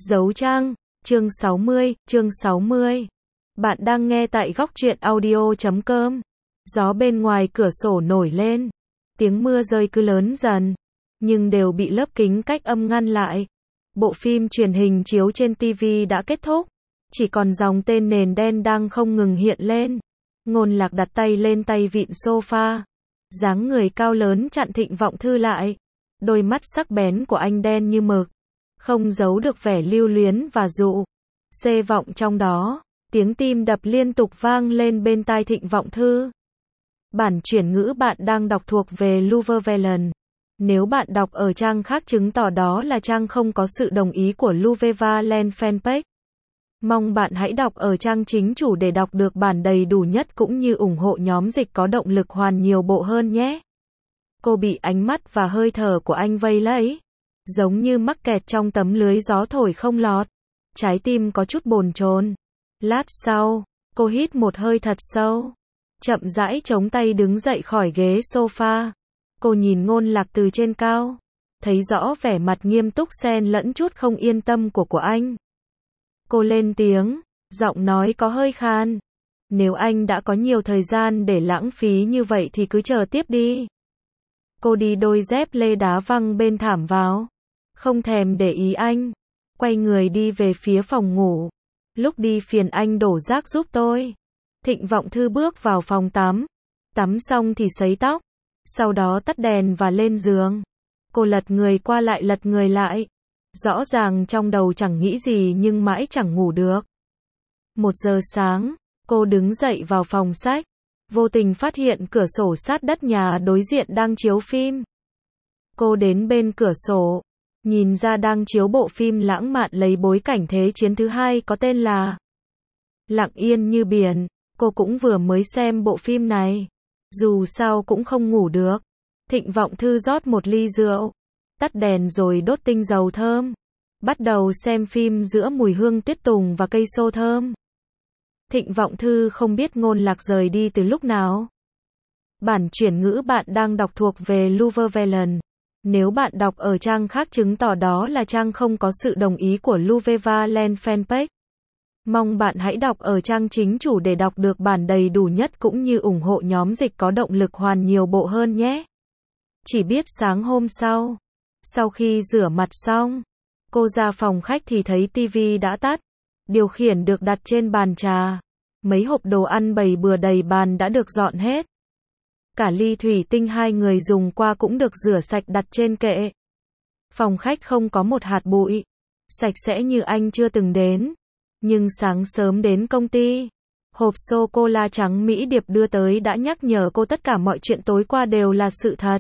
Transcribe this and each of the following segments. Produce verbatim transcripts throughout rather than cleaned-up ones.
Dấu trang, chương sáu mươi, chương sáu mươi. Bạn đang nghe tại góc truyện audio chấm com. Gió bên ngoài cửa sổ nổi lên. Tiếng mưa rơi cứ lớn dần, nhưng đều bị lớp kính cách âm ngăn lại. Bộ phim truyền hình chiếu trên ti vi đã kết thúc. Chỉ còn dòng tên nền đen đang không ngừng hiện lên. Ngôn Lạc đặt tay lên tay vịn sofa. Dáng người cao lớn chặn Thịnh Vọng Thư lại. Đôi mắt sắc bén của anh đen như mực, không giấu được vẻ lưu luyến và dụ xê vọng trong đó. Tiếng tim đập liên tục vang lên bên tai Thịnh Vọng Thư. Bản chuyển ngữ bạn đang đọc thuộc về Luvevelen. Nếu bạn đọc ở trang khác chứng tỏ đó là trang không có sự đồng ý của Luvevelen fanpage. Mong bạn hãy đọc ở trang chính chủ để đọc được bản đầy đủ nhất cũng như ủng hộ nhóm dịch có động lực hoàn nhiều bộ hơn nhé. Cô bị ánh mắt và hơi thở của anh vây lấy, giống như mắc kẹt trong tấm lưới gió thổi không lọt. Trái tim có chút bồn chồn. Lát sau, cô hít một hơi thật sâu, chậm rãi chống tay đứng dậy khỏi ghế sofa. Cô nhìn Ngôn Lạc từ trên cao, thấy rõ vẻ mặt nghiêm túc xen lẫn chút không yên tâm của của anh. Cô lên tiếng, giọng nói có hơi khan. Nếu anh đã có nhiều thời gian để lãng phí như vậy thì cứ chờ tiếp đi. Cô đi đôi dép lê đá văng bên thảm vào, không thèm để ý anh, quay người đi về phía phòng ngủ. Lúc đi phiền anh đổ rác giúp tôi. Thịnh Vọng Thư bước vào phòng tắm. Tắm xong thì sấy tóc, sau đó tắt đèn và lên giường. Cô lật người qua lại lật người lại. Rõ ràng trong đầu chẳng nghĩ gì nhưng mãi chẳng ngủ được. Một giờ sáng, cô đứng dậy vào phòng sách. Vô tình phát hiện cửa sổ sát đất nhà đối diện đang chiếu phim. Cô đến bên cửa sổ, nhìn ra đang chiếu bộ phim lãng mạn lấy bối cảnh Thế chiến thứ hai có tên là Lặng Yên Như Biển. Cô cũng vừa mới xem bộ phim này, dù sao cũng không ngủ được. Thịnh Vọng Thư rót một ly rượu, tắt đèn rồi đốt tinh dầu thơm, bắt đầu xem phim giữa mùi hương tuyết tùng và cây xô thơm. Thịnh Vọng Thư không biết Ngôn Lạc rời đi từ lúc nào. Bản chuyển ngữ bạn đang đọc thuộc về Luvevelen. Nếu bạn đọc ở trang khác chứng tỏ đó là trang không có sự đồng ý của Luvevelen fanpage. Mong bạn hãy đọc ở trang chính chủ để đọc được bản đầy đủ nhất cũng như ủng hộ nhóm dịch có động lực hoàn nhiều bộ hơn nhé. Chỉ biết sáng hôm sau, sau khi rửa mặt xong, cô ra phòng khách thì thấy ti vi đã tắt. Điều khiển được đặt trên bàn trà. Mấy hộp đồ ăn bày bừa đầy bàn đã được dọn hết. Cả ly thủy tinh hai người dùng qua cũng được rửa sạch đặt trên kệ. Phòng khách không có một hạt bụi, sạch sẽ như anh chưa từng đến. Nhưng sáng sớm đến công ty, hộp sô-cô-la trắng Mỹ Điệp đưa tới đã nhắc nhở cô tất cả mọi chuyện tối qua đều là sự thật.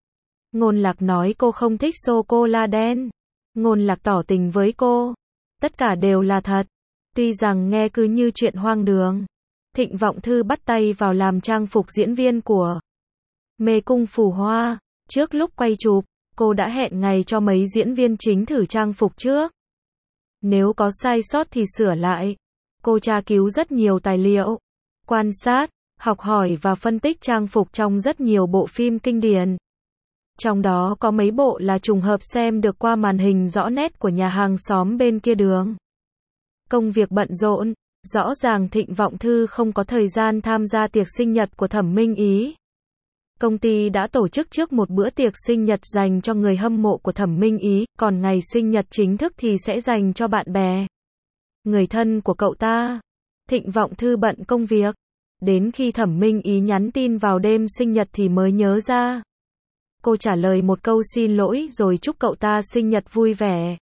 Ngôn Lạc nói cô không thích sô-cô-la đen. Ngôn Lạc tỏ tình với cô. Tất cả đều là thật. Tuy rằng nghe cứ như chuyện hoang đường. Thịnh Vọng Thư bắt tay vào làm trang phục diễn viên của Mê Cung Phù Hoa. Trước lúc quay chụp, cô đã hẹn ngày cho mấy diễn viên chính thử trang phục trước. Nếu có sai sót thì sửa lại. Cô tra cứu rất nhiều tài liệu, quan sát, học hỏi và phân tích trang phục trong rất nhiều bộ phim kinh điển. Trong đó có mấy bộ là trùng hợp xem được qua màn hình rõ nét của nhà hàng xóm bên kia đường. Công việc bận rộn, rõ ràng Thịnh Vọng Thư không có thời gian tham gia tiệc sinh nhật của Thẩm Minh Ý. Công ty đã tổ chức trước một bữa tiệc sinh nhật dành cho người hâm mộ của Thẩm Minh Ý, còn ngày sinh nhật chính thức thì sẽ dành cho bạn bè, người thân của cậu ta. Thịnh Vọng Thư bận công việc, đến khi Thẩm Minh Ý nhắn tin vào đêm sinh nhật thì mới nhớ ra. Cô trả lời một câu xin lỗi rồi chúc cậu ta sinh nhật vui vẻ.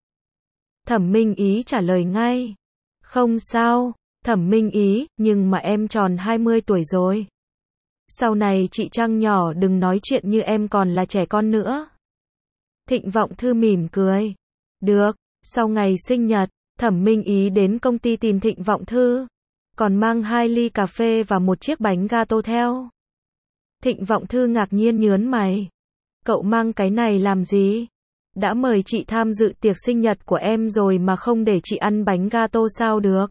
Thẩm Minh Ý trả lời ngay. Không sao, Thẩm Minh Ý, nhưng mà em tròn hai mươi tuổi rồi. Sau này chị Trăng nhỏ đừng nói chuyện như em còn là trẻ con nữa. Thịnh Vọng Thư mỉm cười. Được, sau ngày sinh nhật, Thẩm Minh Ý đến công ty tìm Thịnh Vọng Thư. Còn mang hai ly cà phê và một chiếc bánh gato theo. Thịnh Vọng Thư ngạc nhiên nhớn mày. Cậu mang cái này làm gì? Đã mời chị tham dự tiệc sinh nhật của em rồi mà không để chị ăn bánh gato sao được?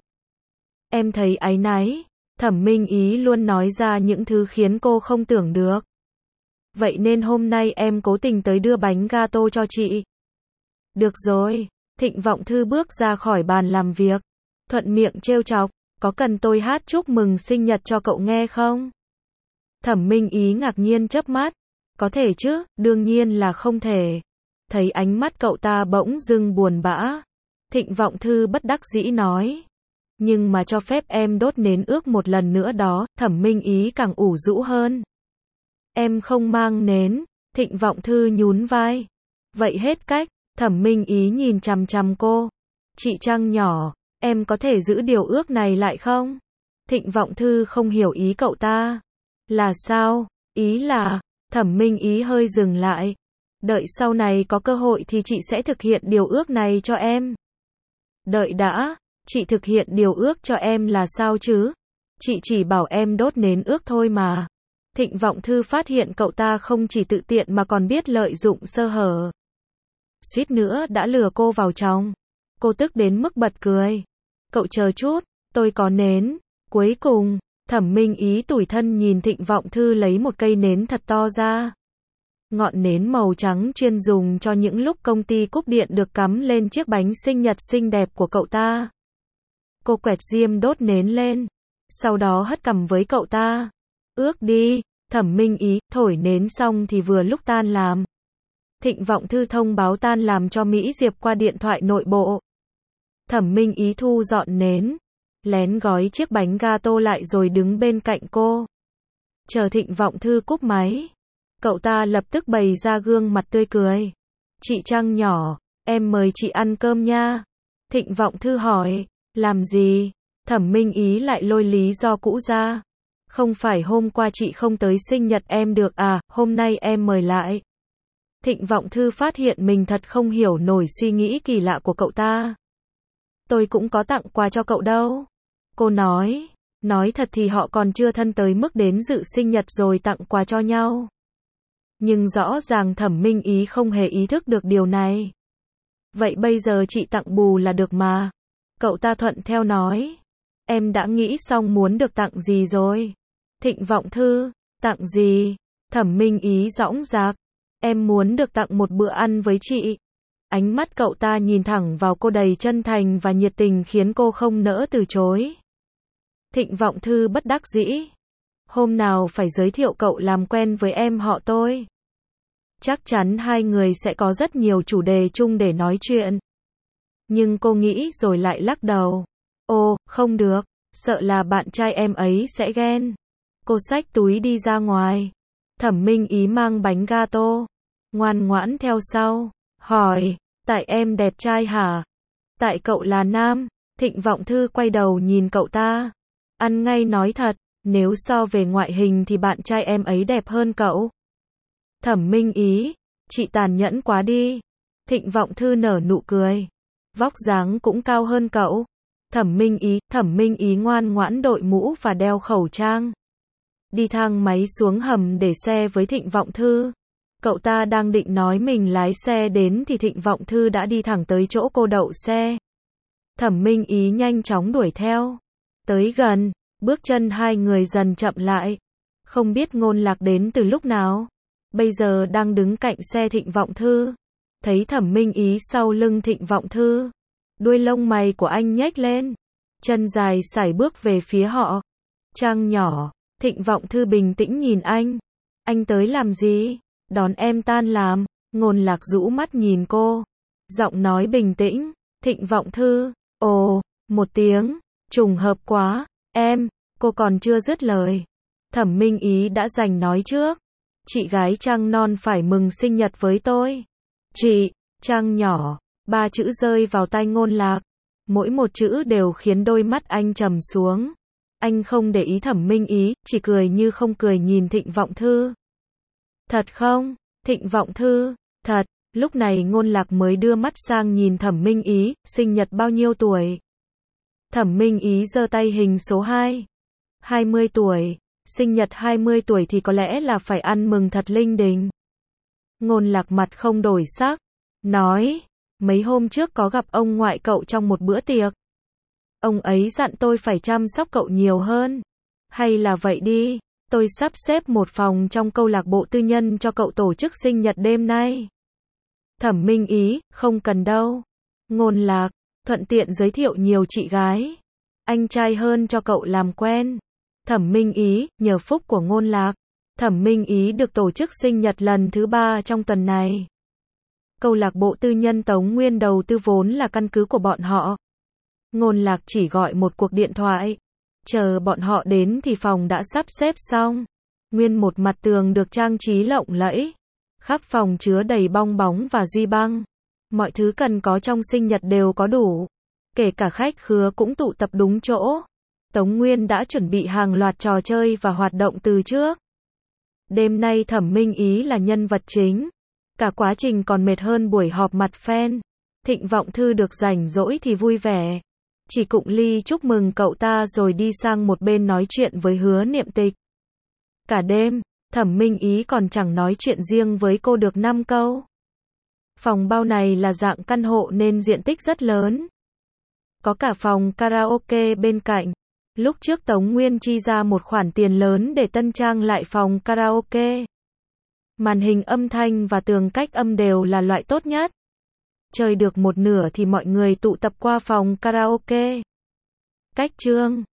Em thấy áy náy. Thẩm Minh Ý luôn nói ra những thứ khiến cô không tưởng được. Vậy nên hôm nay em cố tình tới đưa bánh gato cho chị. Được rồi, Thịnh Vọng Thư bước ra khỏi bàn làm việc, thuận miệng trêu chọc, có cần tôi hát chúc mừng sinh nhật cho cậu nghe không? Thẩm Minh Ý ngạc nhiên chớp mắt, có thể chứ, đương nhiên là không thể. Thấy ánh mắt cậu ta bỗng dưng buồn bã, Thịnh Vọng Thư bất đắc dĩ nói, nhưng mà cho phép em đốt nến ước một lần nữa đó. Thẩm Minh Ý càng ủ rũ hơn. Em không mang nến. Thịnh Vọng Thư nhún vai. Vậy hết cách. Thẩm Minh Ý nhìn chằm chằm cô. Chị Trăng nhỏ, em có thể giữ điều ước này lại không? Thịnh Vọng Thư không hiểu ý cậu ta. Là sao? Ý là, Thẩm Minh Ý hơi dừng lại. Đợi sau này có cơ hội thì chị sẽ thực hiện điều ước này cho em. Đợi đã, chị thực hiện điều ước cho em là sao chứ? Chị chỉ bảo em đốt nến ước thôi mà. Thịnh Vọng Thư phát hiện cậu ta không chỉ tự tiện mà còn biết lợi dụng sơ hở. Suýt nữa đã lừa cô vào trong. Cô tức đến mức bật cười. Cậu chờ chút, tôi có nến. Cuối cùng, Thẩm Minh Ý tủi thân nhìn Thịnh Vọng Thư lấy một cây nến thật to ra. Ngọn nến màu trắng chuyên dùng cho những lúc công ty cúp điện được cắm lên chiếc bánh sinh nhật xinh đẹp của cậu ta. Cô quẹt diêm đốt nến lên, sau đó hất cằm với cậu ta. Ước đi. Thẩm Minh Ý, thổi nến xong thì vừa lúc tan làm. Thịnh Vọng Thư thông báo tan làm cho Mỹ Diệp qua điện thoại nội bộ. Thẩm Minh Ý thu dọn nến, lén gói chiếc bánh gato lại rồi đứng bên cạnh cô. Chờ Thịnh Vọng Thư cúp máy, cậu ta lập tức bày ra gương mặt tươi cười. Chị Trăng nhỏ, em mời chị ăn cơm nha. Thịnh Vọng Thư hỏi, làm gì? Thẩm Minh Ý lại lôi lý do cũ ra. Không phải hôm qua chị không tới sinh nhật em được à, hôm nay em mời lại. Thịnh Vọng Thư phát hiện mình thật không hiểu nổi suy nghĩ kỳ lạ của cậu ta. Tôi cũng có tặng quà cho cậu đâu. Cô nói, nói thật thì họ còn chưa thân tới mức đến dự sinh nhật rồi tặng quà cho nhau. Nhưng rõ ràng Thẩm Minh Ý không hề ý thức được điều này. Vậy bây giờ chị tặng bù là được mà. Cậu ta thuận theo nói. Em đã nghĩ xong muốn được tặng gì rồi. Thịnh Vọng Thư, tặng gì? Thẩm Minh Ý dõng dạc. Em muốn được tặng một bữa ăn với chị. Ánh mắt cậu ta nhìn thẳng vào cô đầy chân thành và nhiệt tình khiến cô không nỡ từ chối. Thịnh Vọng Thư bất đắc dĩ. Hôm nào phải giới thiệu cậu làm quen với em họ tôi. Chắc chắn hai người sẽ có rất nhiều chủ đề chung để nói chuyện. Nhưng cô nghĩ rồi lại lắc đầu. Ồ, không được, sợ là bạn trai em ấy sẽ ghen. Cô xách túi đi ra ngoài. Thẩm Minh Ý mang bánh gato, ngoan ngoãn theo sau, hỏi, tại em đẹp trai hả? Tại cậu là nam. Thịnh Vọng Thư quay đầu nhìn cậu ta. Ăn ngay nói thật, nếu so về ngoại hình thì bạn trai em ấy đẹp hơn cậu. Thẩm Minh Ý, chị tàn nhẫn quá đi. Thịnh Vọng Thư nở nụ cười. Vóc dáng cũng cao hơn cậu. Thẩm Minh Ý, Thẩm Minh Ý ngoan ngoãn đội mũ và đeo khẩu trang. Đi thang máy xuống hầm để xe với Thịnh Vọng Thư. Cậu ta đang định nói mình lái xe đến thì Thịnh Vọng Thư đã đi thẳng tới chỗ cô đậu xe. Thẩm Minh Ý nhanh chóng đuổi theo. Tới gần, bước chân hai người dần chậm lại. Không biết Ngôn Lạc đến từ lúc nào. Bây giờ đang đứng cạnh xe Thịnh Vọng Thư. Thấy Thẩm Minh Ý sau lưng Thịnh Vọng Thư. Đuôi lông mày của anh nhếch lên. Chân dài sải bước về phía họ. Trăng nhỏ. Thịnh Vọng Thư bình tĩnh nhìn anh. Anh tới làm gì? Đón em tan làm. Ngôn Lạc rũ mắt nhìn cô. Giọng nói bình tĩnh. Thịnh Vọng Thư. Ồ, một tiếng. Trùng hợp quá. Em. Cô còn chưa dứt lời. Thẩm Minh Ý đã giành nói trước. Chị gái Trăng non phải mừng sinh nhật với tôi. Chị, Trăng nhỏ. Ba chữ rơi vào tai Ngôn Lạc. Mỗi một chữ đều khiến đôi mắt anh trầm xuống. Anh không để ý Thẩm Minh Ý, chỉ cười như không cười nhìn Thịnh Vọng Thư. Thật không? Thịnh Vọng Thư, thật. Lúc này Ngôn Lạc mới đưa mắt sang nhìn Thẩm Minh Ý, sinh nhật bao nhiêu tuổi? Thẩm Minh Ý giơ tay hình số hai. hai mươi tuổi. Sinh nhật hai mươi tuổi thì có lẽ là phải ăn mừng thật linh đình. Ngôn Lạc mặt không đổi sắc. Nói, mấy hôm trước có gặp ông ngoại cậu trong một bữa tiệc. Ông ấy dặn tôi phải chăm sóc cậu nhiều hơn. Hay là vậy đi, tôi sắp xếp một phòng trong câu lạc bộ tư nhân cho cậu tổ chức sinh nhật đêm nay. Thẩm Minh Ý, không cần đâu. Ngôn Lạc, thuận tiện giới thiệu nhiều chị gái, anh trai hơn cho cậu làm quen. Thẩm Minh Ý, nhờ phúc của Ngôn Lạc, Thẩm Minh Ý được tổ chức sinh nhật lần thứ ba trong tuần này. Câu lạc bộ tư nhân Tống Nguyên đầu tư vốn là căn cứ của bọn họ. Ngôn Lạc chỉ gọi một cuộc điện thoại. Chờ bọn họ đến thì phòng đã sắp xếp xong. Nguyên một mặt tường được trang trí lộng lẫy. Khắp phòng chứa đầy bong bóng và duy băng. Mọi thứ cần có trong sinh nhật đều có đủ. Kể cả khách khứa cũng tụ tập đúng chỗ. Tống Nguyên đã chuẩn bị hàng loạt trò chơi và hoạt động từ trước. Đêm nay Thẩm Minh Ý là nhân vật chính. Cả quá trình còn mệt hơn buổi họp mặt fan. Thịnh Vọng Thư được rảnh rỗi thì vui vẻ. Chỉ cụng ly chúc mừng cậu ta rồi đi sang một bên nói chuyện với Hứa Niệm Tịch. Cả đêm, Thẩm Minh Ý còn chẳng nói chuyện riêng với cô được năm câu. Phòng bao này là dạng căn hộ nên diện tích rất lớn. Có cả phòng karaoke bên cạnh. Lúc trước Tống Nguyên chi ra một khoản tiền lớn để tân trang lại phòng karaoke. Màn hình âm thanh và tường cách âm đều là loại tốt nhất. Chơi được một nửa thì mọi người tụ tập qua phòng karaoke. Cách chương